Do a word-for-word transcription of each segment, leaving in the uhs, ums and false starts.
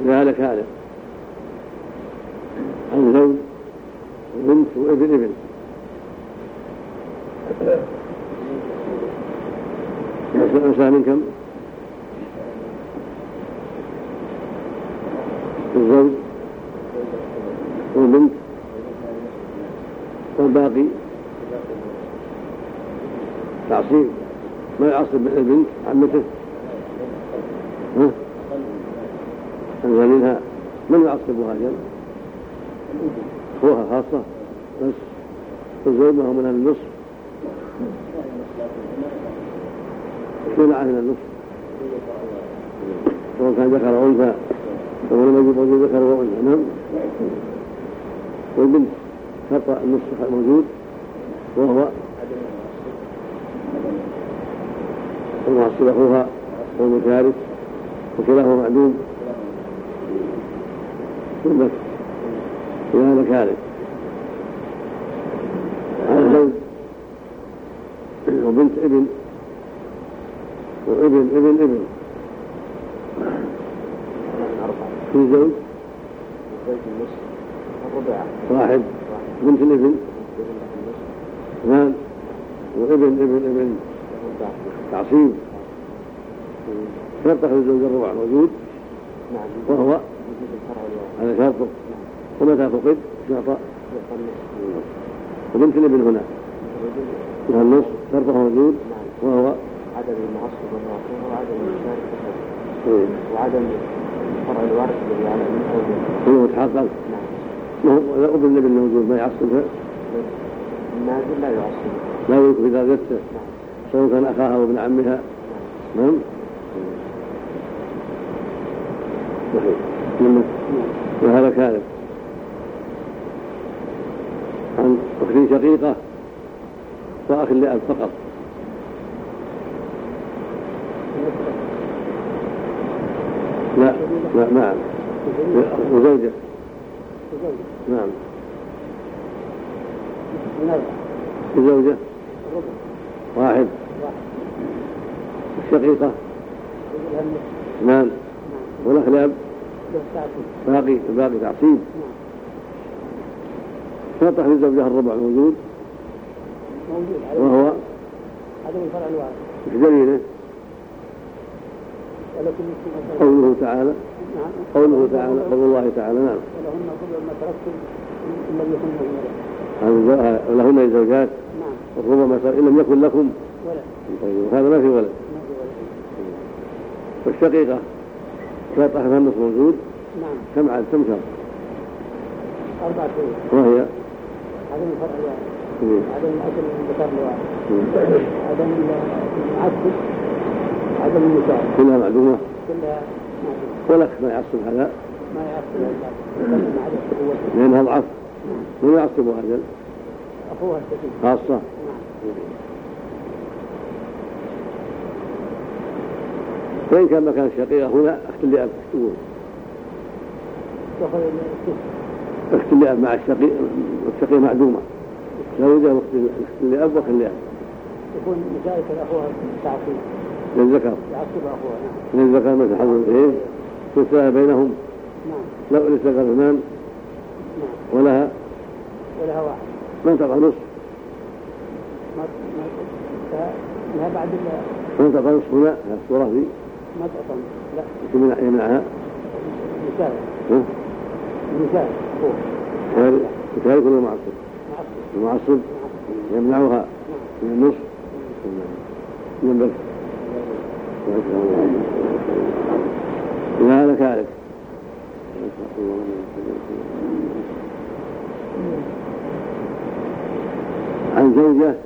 لا لك هذا عن زوج وبنت وابن ابن مسألة من كم؟ الزوج والبنت والباقي تعصيب. ما يعصب من البنت عمته ها؟ أنزلينها من يعصبها جل؟ أخوها خاصة بس. الزوج ما هو من النصف منع من النصف سواء كان ذكر أو أنثى ولم يجب وجود ذكر وأنثى. نعم. والبنت شرط النصف موجود وهو المعصب أخوها والمشارك وكلاهما معدوم ثم إلى مكاره. هذا زوج وبنت ابن وابن ابن ابن في زوج واحد بنت الابن اثنان وابن ابن ابن تعصيب. شرط أخذ الزوج الربع موجود وهو هذا شرطه. ومتى فقد شرط وبنت الابن هنا لها النصف شرطه موجود وهو عدم المعصب والناصر وعدم المشارك وعدم فرع الوارث الذي على المنه هو متحقق. نعم. لا ابن الابن موجود ما يعصبها. النازل لا يعصب لا يملك إذا زدته سواء كان أخاها وابن عمها. نعم. صحيح. وهذا كاذب عن أخت شقيقة وأخ لأب فقط. لا لا نعم وزوجة. نعم وزوجة واحد الشقيقة اثنان والأخ لأب باقي الباقي تعصيب. شرط للزوجة الربع موجود وهو دليله قوله تعالى قوله تعالى قول الله تعالى. نعم. ولهن زوجات الربع ما إن لم يكن لكم طيب وهذا ما في ولد. والشقيقة شرط أخذ النصف موجود. كم عدد كم شرط؟ أربعة وهي عدم الفرع الواحد عدم عدم الذكر الواحد عدم المعصب عدم المشارك كلها معدومة. كلها معدومة. ولك ما يعصب هذا ما يعصب لأنها ضعف. من يعصب هذا أخوها الشقيق خاصة. وإن كان مكان الشقيقة هنا أخت لأب تقول أخت لأب مع الشقيق والشقيق معدومة لا يوجد أخت لأب وأخت لأب يكون مشاركة لأخوها تعصيب للذكر يعصب أخوها. نعم. للذكر مثل حظ الأنثيين تساوي بينهم. نعم. لو للذكر اثنان. نعم. ولها ولها واحد ما تبقى نصف. ما لها بعد ما تبقى نصف هنا الصورة دي ما تعطى. لا يمنع يمنعها مثال مثال هذا مثال كله معصب المعصب يمنعها من النصف ينبغي لا لك عليك عن زوجة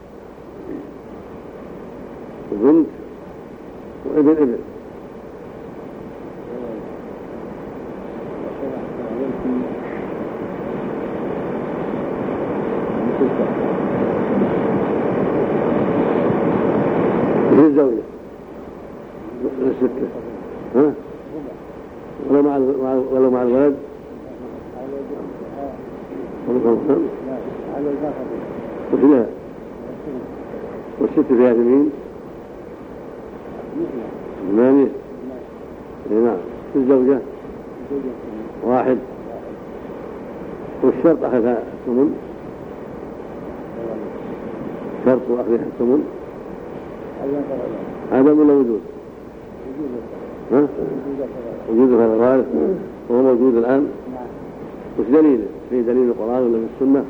وبنت وابن ابن في الزوجة الستة ها ولا مع ولا مع الولد وكلها والست فيها يمين ثمانية. نعم. في الزوجة واحد. والشرط أخذها الثمن، شرط أخذها الثمن عدم ولا وجود؟ ها؟ وجود هذا الوارث وهو موجود الآن. وش دليله؟ في دليل القرآن ولا في السنة؟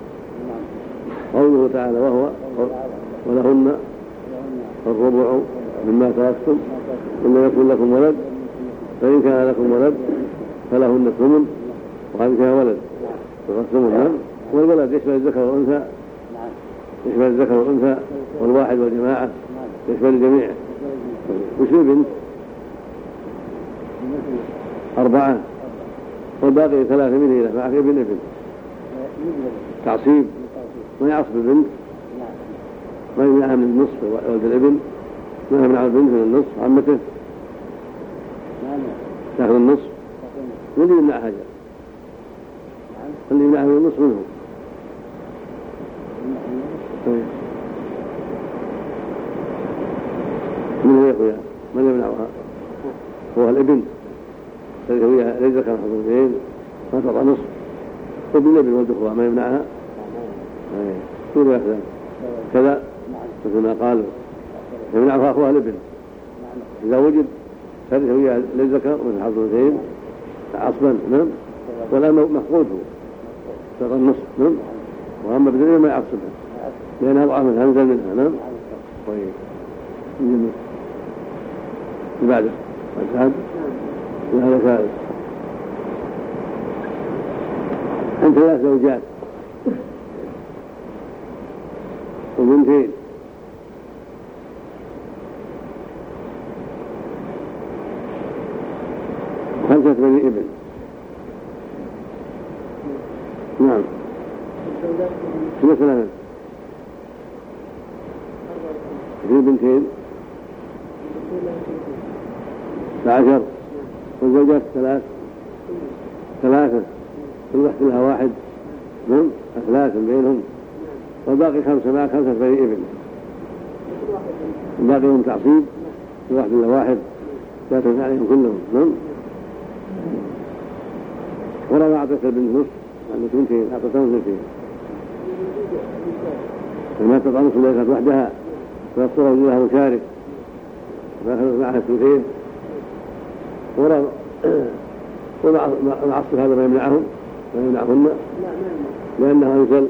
قوله تعالى وهو ولهن الربع مما تركتم إن يكن لكم ولد فإن كان لكم ولد فلهن الثمن وهذا كان ولد الثمن. والولد يشمل الذكر والأنثى، يشمل الذكر والأنثى والواحد والجماعة، يشمل الجميع. وش البنت؟ أربعة والباقي ثلاثة من إلى معك ابن ابن تعصيب ما يعصب البنت، ما يمنعها من النصف ولد الابن، ما يمنع البنت من النصف عمته تأخذ النصف. من اللي يمنع حاجة؟ اللي يمنعها من النصف منه. من هو يا من يمنعها؟ هو الابن الذي هو ليس كان حضرتين ما تضع نصف. ابن الابن والدخوة ما يمنعها طول يحزن كذا مثل ما قالوا يمنعها أخوها الابن إذا وجد فهذه هي للذكر مثل حضرتين عصبا. نعم. ولا مفقود هو تضع النصف. نعم. وأما بدون ما يعصبها لأنها ضعف منها أنزل منها. نعم. طيب جميل. بعده بعد هذا ثالث. أنت ثلاث زوجات وبنتين وخمسة بني ابن. نعم. شو مثلا في بنتين عشر والزوجات ثلاث ثلاثة كل واحد لها واحد. نعم. ثلاثة بينهم والباقي خمسة مع خمسة بني ابن. الباقي هم تعصيب كل واحد لها واحد لا تنفع عليهم كلهم. نعم. ولا ما أعطيت البنت نصف لأنه بنتين أعطيتهم بنتين فما تطع نصف ليست وحدها فالصورة لها مشارك فأخذت معها الثلثين. ولا ومعصب هذا ما يمنعهم ما يمنعهن لأنها أنزل.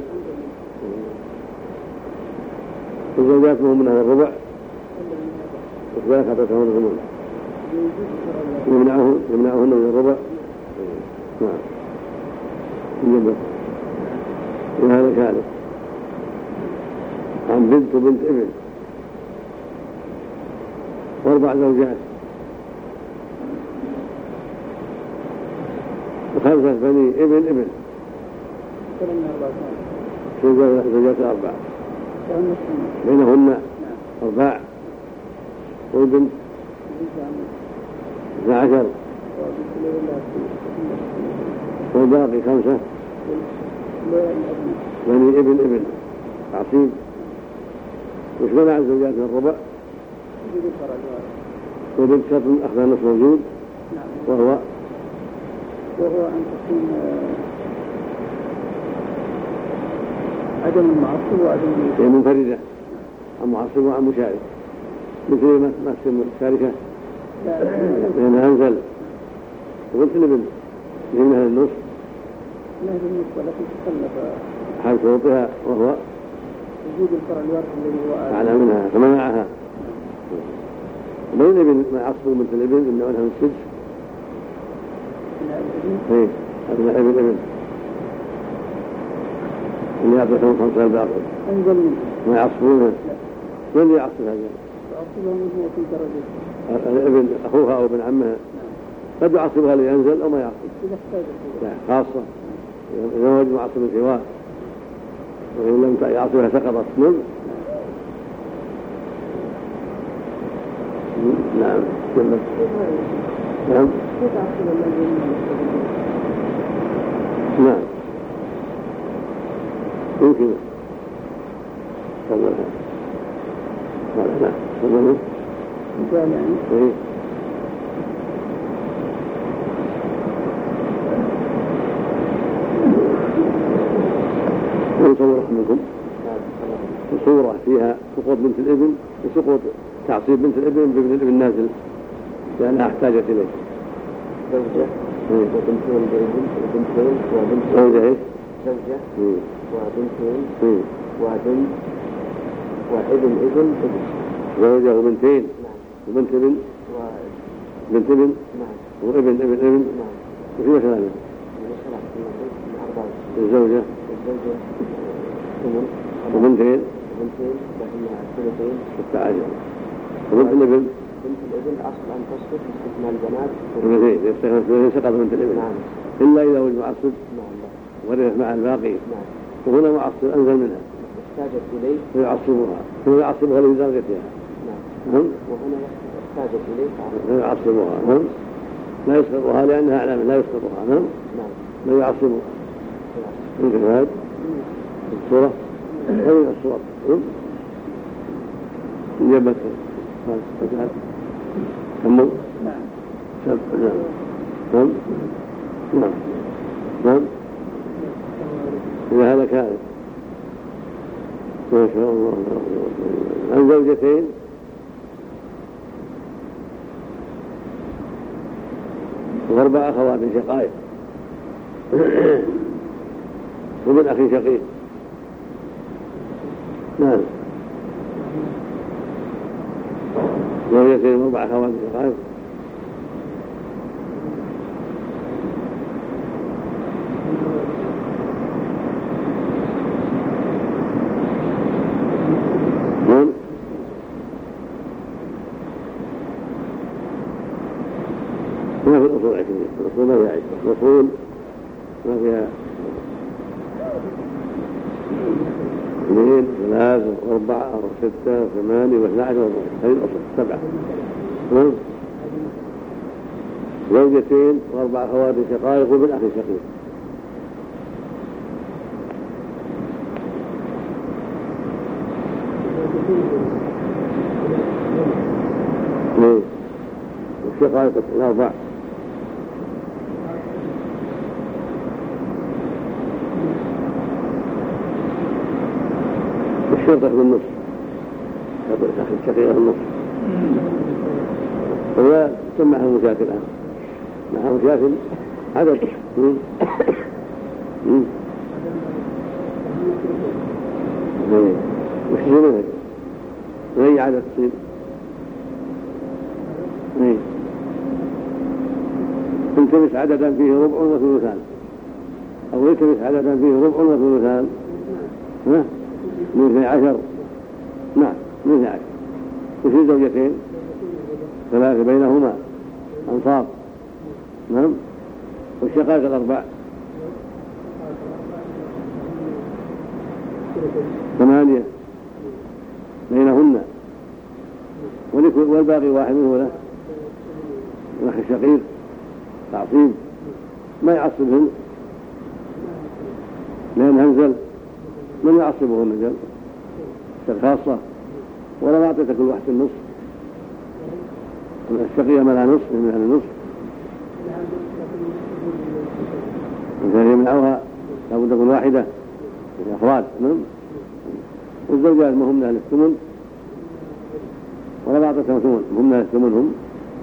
الزوجات مهم منها الربع وكذلك أعطتهم الثمن يمنعهن يمنعهن من الربع. نعم. يجب وهذا كالف عن بنت وبنت ابن واربع زوجات وخمسة بني ابن ابن زوجات أربعة بينهن أرباع والبنت اثنا عشر والباقي خمسة بني ابن ابن تعصيب. وش منع الزوجات من الربع؟ وبنت شرط أخذ النصف موجود وهو وهو أن تكون عدم المعصب وعدم هي منفردة عن معصب وعن مشارك مثل ما تسمى الشاركة لأنها أنزل. وقلت لابن منها النصف منها النصف ولكن تخلف حال شروطها وهو وجود الفرع الوارث الذي هو أعلى منها فمنعها. بين ابن ما يعصب مثل الابن إنه لها من السدس. ايه أبناء ابن ابن اللي يعطيهم خمسة الباقي أنزل منه ما يعصبونها. من اللي يعصب هذا؟ يعصبها من هو في درجة الابن أخوها أو ابن عمها قد يعصبها لينزل أو ما يعصب خاصة إذا وجد معصب سواه وإن لم يعصبها سقطت. نعم. نعم. نعم. نعم. يمكن تفضلها لا لا تفضلها مثال يعني ايه سقوط بنت الابن وسقوط تعصيب بنت الابن بابن الابن نازل لأنها احتاجت إليه. زوجة وبنتين بابن وبنتين وبنت زوجة إيش؟ زوجة وبنتين وبنت وابن ابن ابن زوجة وبنتين نعم وبنت ابن بنت ابن نعم وابن ابن ابن نعم وفي ثلاثة الزوجة الزوجة ثمن وبنتين وبنتين لكنها الثلثين ستة عشر وبنت الابن بنت الابن أصل أن تسقط باستثناء البنات اثنتين يستخدم اثنتين سقط بنت الابن نعم إلا إذا وجد معصب نعم ورث مع الباقي نعم وهنا معصب أنزل منها احتاجت إليه فيعصبها ثم يعصبها لدرجتها نعم هم وهنا احتاجت إليه فيعصبها هم لا يسقطها لأنها أعلى لا يسقطها هم نعم لا يعصبها يمكن هذا الصورة هذه الصورة جبت هذا كمل نعم سبع نعم نعم نعم نعم إذا هذا كان ما شاء الله عن زوجتين وأربع أخوات شقائق ومن أخي شقيق نعم زوجتين وأربع أخوات شقائق ما في الأصول عشرين الأصول ما فيها عشرين الأصول ما فيها اثنين ثلاثة أربعة ستة ثمانية واثنى عشر هذه الأصول سبعة زوجتين وأربع أخوات شقائق وابن أخي شقيق والشقائق الأربع الشرطة في النص أخي الشقيق في النص ولا تسمعها المشاكل الآن معها مشاكل عدد وش يسمونها وأي عدد تصير تلتمس عددا فيه ربع وثلثان أو يلتمس عددا فيه ربع وثلثان ها من اثني عشر نعم من اثني عشر وفي زوجتين ثلاثة بينهما أنصاف نعم والشقائق الأربع ثمانية بينهن والباقي واحد منه له الأخ الشقيق تعصيب ما يعصبهن لأن هنزل من يعصبهن نزل الخاصة ولا ما أعطيت كل واحد النصف الشقية ملها نصف من أهل النصف وكان يمنعها لابد تكون واحدة من أفراد والزوجات مهم أهل الثمن ولا ما أعطيتهم ثمن مهم أهل الثمن هم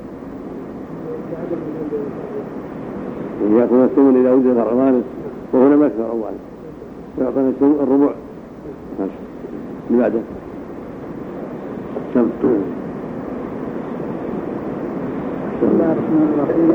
يأخذ الثمن إذا وجد فرعوانه وهنا ما يكثر أولا ويعطينا الثمن الربع اللي بعده بسم الله الرحمن الرحيم